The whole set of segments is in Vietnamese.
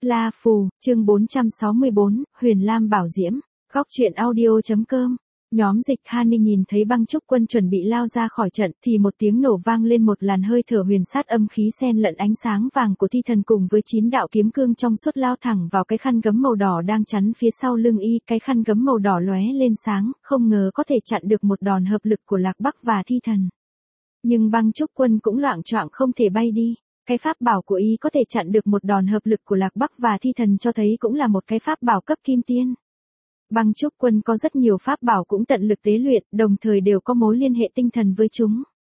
La Phù, chương 464, Huyền Lam Bảo Diễm, Góc truyện audio.com. Nhóm dịch Hani nhìn thấy Băng Trúc Quân chuẩn bị lao ra khỏi trận thì một tiếng nổ vang lên, một làn hơi thở huyền sát âm khí xen lẫn ánh sáng vàng của thi thần cùng với 9 đạo kiếm cương trong suốt lao thẳng vào cái khăn gấm màu đỏ đang chắn phía sau lưng y. Cái khăn gấm màu đỏ lóe lên sáng, không ngờ có thể chặn được một đòn hợp lực của Lạc Bắc và thi thần. Nhưng Băng Trúc Quân cũng loạng choạng không thể bay đi. Cái pháp bảo của y có thể chặn được một đòn hợp lực của Lạc Bắc và thi thần cho thấy cũng là một cái pháp bảo cấp kim tiên. Băng Trúc Quân có rất nhiều pháp bảo cũng tận lực tế luyện, đồng thời đều có mối liên hệ tinh thần với chúng.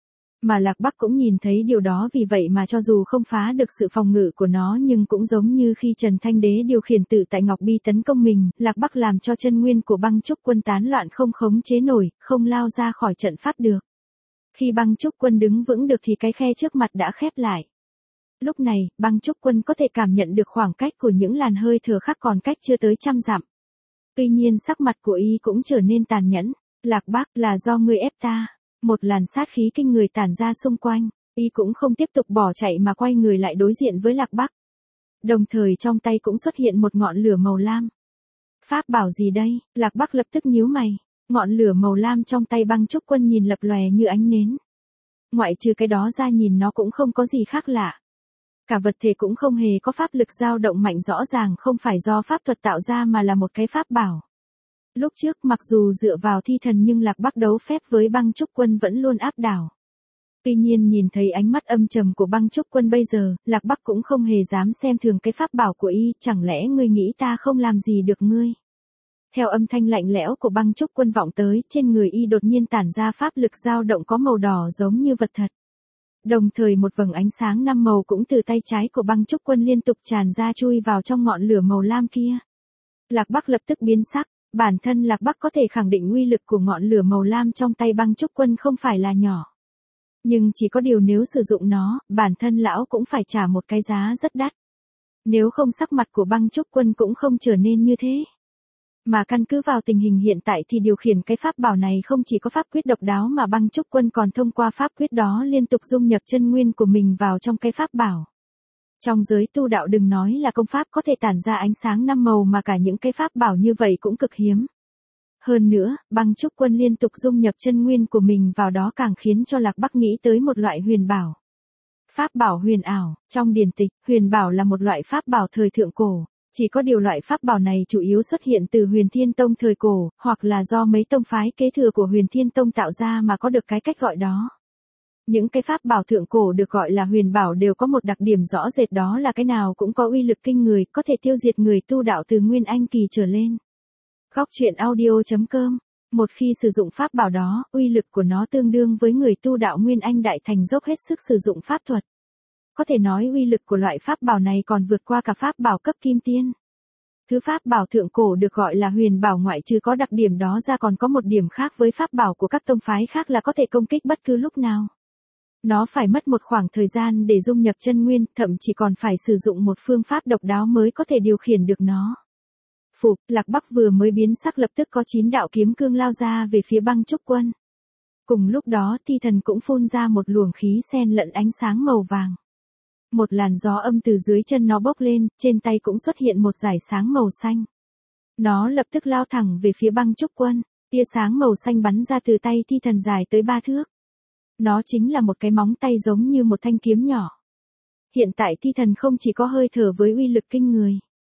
Mà Lạc Bắc cũng nhìn thấy điều đó, vì vậy mà cho dù không phá được sự phòng ngự của nó nhưng cũng giống như khi Trần Thanh Đế điều khiển Tự Tại Ngọc Bi tấn công mình, Lạc Bắc làm cho chân nguyên của Băng Trúc Quân tán loạn không khống chế nổi, không lao ra khỏi trận pháp được. Khi Băng Trúc Quân đứng vững được thì cái khe trước mặt đã khép lại. Lúc này, Băng Trúc Quân có thể cảm nhận được khoảng cách của những làn hơi thở khác còn cách chưa tới 100 dặm. Tuy nhiên sắc mặt của y cũng trở nên tàn nhẫn. Lạc Bắc, là do ngươi ép ta. Một làn sát khí kinh người tản ra xung quanh. Y cũng không tiếp tục bỏ chạy mà quay người lại đối diện với Lạc Bắc. Đồng thời trong tay cũng xuất hiện một ngọn lửa màu lam. Pháp bảo gì đây? Lạc Bắc lập tức nhíu mày. Ngọn lửa màu lam trong tay Băng Trúc Quân nhìn lập lòe như ánh nến. Ngoại trừ cái đó ra nhìn nó cũng không có gì khác lạ. Cả vật thể cũng không hề có pháp lực dao động mạnh, rõ ràng không phải do pháp thuật tạo ra mà là một cái pháp bảo. Lúc trước mặc dù dựa vào thi thần nhưng Lạc Bắc đấu phép với Băng Trúc Quân vẫn luôn áp đảo. Tuy nhiên nhìn thấy ánh mắt âm trầm của Băng Trúc Quân bây giờ, Lạc Bắc cũng không hề dám xem thường cái pháp bảo của y. Chẳng lẽ ngươi nghĩ ta không làm gì được ngươi? Theo âm thanh lạnh lẽo của Băng Trúc Quân vọng tới, trên người y đột nhiên tản ra pháp lực dao động có màu đỏ giống như vật thật. Đồng thời một vầng ánh sáng 5 màu cũng từ tay trái của Băng Trúc Quân liên tục tràn ra chui vào trong ngọn lửa màu lam kia. Lạc Bắc lập tức biến sắc, bản thân Lạc Bắc có thể khẳng định uy lực của ngọn lửa màu lam trong tay Băng Trúc Quân không phải là nhỏ. Nhưng chỉ có điều nếu sử dụng nó, bản thân lão cũng phải trả một cái giá rất đắt. Nếu không sắc mặt của Băng Trúc Quân cũng không trở nên như thế. Mà căn cứ vào tình hình hiện tại thì điều khiển cái pháp bảo này không chỉ có pháp quyết độc đáo mà Băng Trúc Quân còn thông qua pháp quyết đó liên tục dung nhập chân nguyên của mình vào trong cái pháp bảo. Trong giới tu đạo đừng nói là công pháp có thể tản ra ánh sáng 5 màu mà cả những cái pháp bảo như vậy cũng cực hiếm. Hơn nữa, Băng Trúc Quân liên tục dung nhập chân nguyên của mình vào đó càng khiến cho Lạc Bắc nghĩ tới một loại huyền bảo. Pháp bảo huyền ảo, trong điển tịch, huyền bảo là một loại pháp bảo thời thượng cổ. Chỉ có điều loại pháp bảo này chủ yếu xuất hiện từ Huyền Thiên Tông thời cổ, hoặc là do mấy tông phái kế thừa của Huyền Thiên Tông tạo ra mà có được cái cách gọi đó. Những cái pháp bảo thượng cổ được gọi là huyền bảo đều có một đặc điểm rõ rệt, đó là cái nào cũng có uy lực kinh người, có thể tiêu diệt người tu đạo từ Nguyên Anh kỳ trở lên. Góc truyện audio.com. Một khi sử dụng pháp bảo đó, uy lực của nó tương đương với người tu đạo Nguyên Anh đại thành dốc hết sức sử dụng pháp thuật. Có thể nói uy lực của loại pháp bảo này còn vượt qua cả pháp bảo cấp kim tiên. Thứ pháp bảo thượng cổ được gọi là huyền bảo ngoại trừ có đặc điểm đó ra còn có một điểm khác với pháp bảo của các tông phái khác là có thể công kích bất cứ lúc nào. Nó phải mất một khoảng thời gian để dung nhập chân nguyên, thậm chí còn phải sử dụng một phương pháp độc đáo mới có thể điều khiển được nó. Phục, Lạc Bắc vừa mới biến sắc lập tức có 9 đạo kiếm cương lao ra về phía Băng Trúc Quân. Cùng lúc đó thi thần cũng phun ra một luồng khí xen lẫn ánh sáng màu vàng. Một làn gió âm từ dưới chân nó bốc lên, trên tay cũng xuất hiện một dải sáng màu xanh. Nó lập tức lao thẳng về phía Băng Trúc Quân, tia sáng màu xanh bắn ra từ tay thi thần dài tới 3 thước. Nó chính là một cái móng tay giống như một thanh kiếm nhỏ. Hiện tại thi thần không chỉ có hơi thở với uy lực kinh người.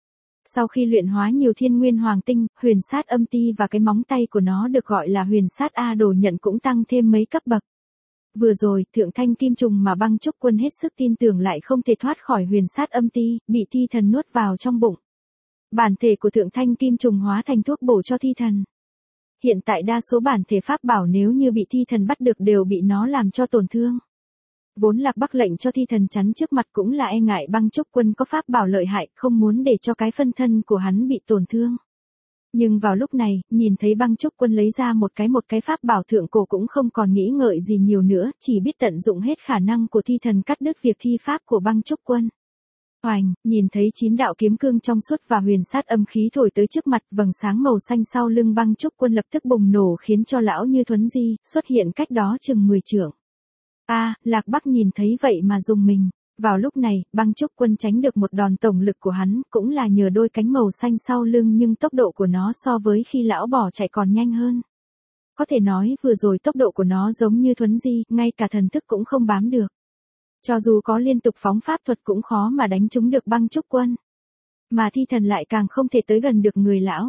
Sau khi luyện hóa nhiều thiên nguyên hoàng tinh, huyền sát âm ti và cái móng tay của nó được gọi là huyền sát A đồ nhận cũng tăng thêm mấy cấp bậc. Vừa rồi, thượng thanh kim trùng mà Băng Trúc Quân hết sức tin tưởng lại không thể thoát khỏi huyền sát âm ti, bị thi thần nuốt vào trong bụng. Bản thể của thượng thanh kim trùng hóa thành thuốc bổ cho thi thần. Hiện tại đa số bản thể pháp bảo nếu như bị thi thần bắt được đều bị nó làm cho tổn thương. Vốn Lạc Bắc lệnh cho thi thần chắn trước mặt cũng là e ngại Băng Trúc Quân có pháp bảo lợi hại, không muốn để cho cái phân thân của hắn bị tổn thương. Nhưng vào lúc này, nhìn thấy Băng Trúc Quân lấy ra một cái pháp bảo thượng cổ cũng không còn nghĩ ngợi gì nhiều nữa, chỉ biết tận dụng hết khả năng của thi thần cắt đứt việc thi pháp của Băng Trúc Quân. Oành, nhìn thấy 9 đạo kiếm cương trong suốt và huyền sát âm khí thổi tới trước mặt, vầng sáng màu xanh sau lưng Băng Trúc Quân lập tức bùng nổ khiến cho lão như thuấn di, xuất hiện cách đó chừng 10 trượng. Lạc Bắc nhìn thấy vậy mà rùng mình. Vào lúc này, Băng Trúc Quân tránh được một đòn tổng lực của hắn, cũng là nhờ đôi cánh màu xanh sau lưng nhưng tốc độ của nó so với khi lão bỏ chạy còn nhanh hơn. Có thể nói vừa rồi tốc độ của nó giống như thuấn di, ngay cả thần thức cũng không bám được. Cho dù có liên tục phóng pháp thuật cũng khó mà đánh trúng được Băng Trúc Quân. Mà thi thần lại càng không thể tới gần được người lão.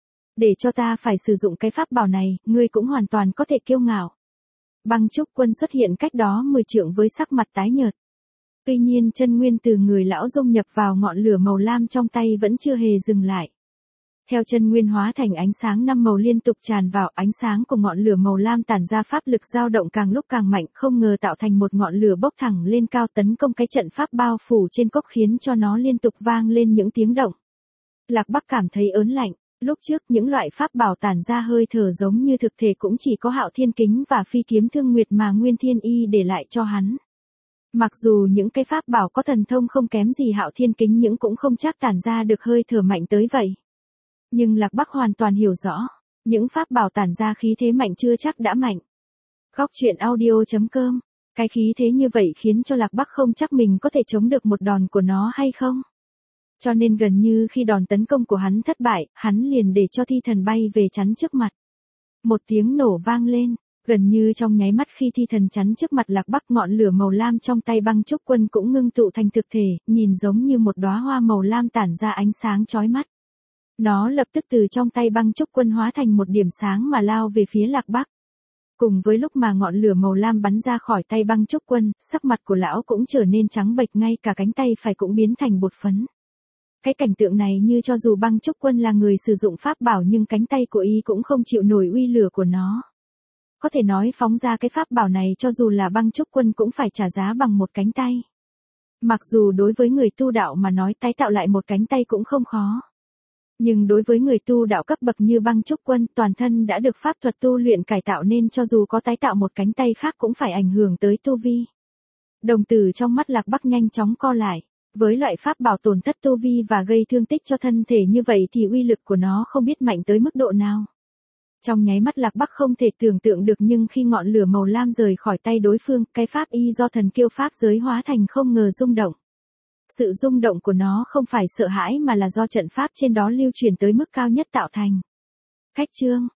Để cho ta phải sử dụng cái pháp bảo này, ngươi cũng hoàn toàn có thể kiêu ngạo. Băng Trúc Quân xuất hiện cách đó 10 trượng với sắc mặt tái nhợt. Tuy nhiên chân nguyên từ người lão dung nhập vào ngọn lửa màu lam trong tay vẫn chưa hề dừng lại. Theo chân nguyên hóa thành ánh sáng 5 màu liên tục tràn vào, ánh sáng của ngọn lửa màu lam tản ra pháp lực dao động càng lúc càng mạnh, không ngờ tạo thành một ngọn lửa bốc thẳng lên cao tấn công cái trận pháp bao phủ trên cốc khiến cho nó liên tục vang lên những tiếng động. Lạc Bắc cảm thấy ớn lạnh, lúc trước những loại pháp bảo tản ra hơi thở giống như thực thể cũng chỉ có Hạo Thiên Kính và Phi Kiếm Thương Nguyệt mà Nguyên Thiên Y để lại cho hắn. Mặc dù những cái pháp bảo có thần thông không kém gì Hạo Thiên Kính nhưng cũng không chắc tản ra được hơi thở mạnh tới vậy. Nhưng Lạc Bắc hoàn toàn hiểu rõ, những pháp bảo tản ra khí thế mạnh chưa chắc đã mạnh. Góc truyện audio.com, cái khí thế như vậy khiến cho Lạc Bắc không chắc mình có thể chống được một đòn của nó hay không. Cho nên gần như khi đòn tấn công của hắn thất bại, hắn liền để cho thi thần bay về chắn trước mặt. Một tiếng nổ vang lên, gần như trong nháy mắt khi thi thần chắn trước mặt Lạc Bắc, ngọn lửa màu lam trong tay Băng Trúc Quân cũng ngưng tụ thành thực thể, nhìn giống như một đóa hoa màu lam tản ra ánh sáng chói mắt. Nó lập tức từ trong tay Băng Trúc Quân hóa thành một điểm sáng mà lao về phía Lạc Bắc. Cùng với lúc mà ngọn lửa màu lam bắn ra khỏi tay Băng Trúc Quân, sắc mặt của lão cũng trở nên trắng bệch, ngay cả cánh tay phải cũng biến thành bột phấn. Cái cảnh tượng này như cho dù Băng Trúc Quân là người sử dụng pháp bảo nhưng cánh tay của y cũng không chịu nổi uy lửa của nó. Có thể nói phóng ra cái pháp bảo này cho dù là Băng Trúc Quân cũng phải trả giá bằng một cánh tay. Mặc dù đối với người tu đạo mà nói tái tạo lại một cánh tay cũng không khó. Nhưng đối với người tu đạo cấp bậc như Băng Trúc Quân, toàn thân đã được pháp thuật tu luyện cải tạo nên cho dù có tái tạo một cánh tay khác cũng phải ảnh hưởng tới tu vi. Đồng tử trong mắt Lạc Bắc nhanh chóng co lại. Với loại pháp bảo tổn thất tu vi và gây thương tích cho thân thể như vậy thì uy lực của nó không biết mạnh tới mức độ nào. Trong nháy mắt Lạc Bắc không thể tưởng tượng được, nhưng khi ngọn lửa màu lam rời khỏi tay đối phương, cái pháp y do thần kiêu pháp giới hóa thành không ngờ rung động. Sự rung động của nó không phải sợ hãi mà là do trận pháp trên đó lưu truyền tới mức cao nhất tạo thành. Khách chương,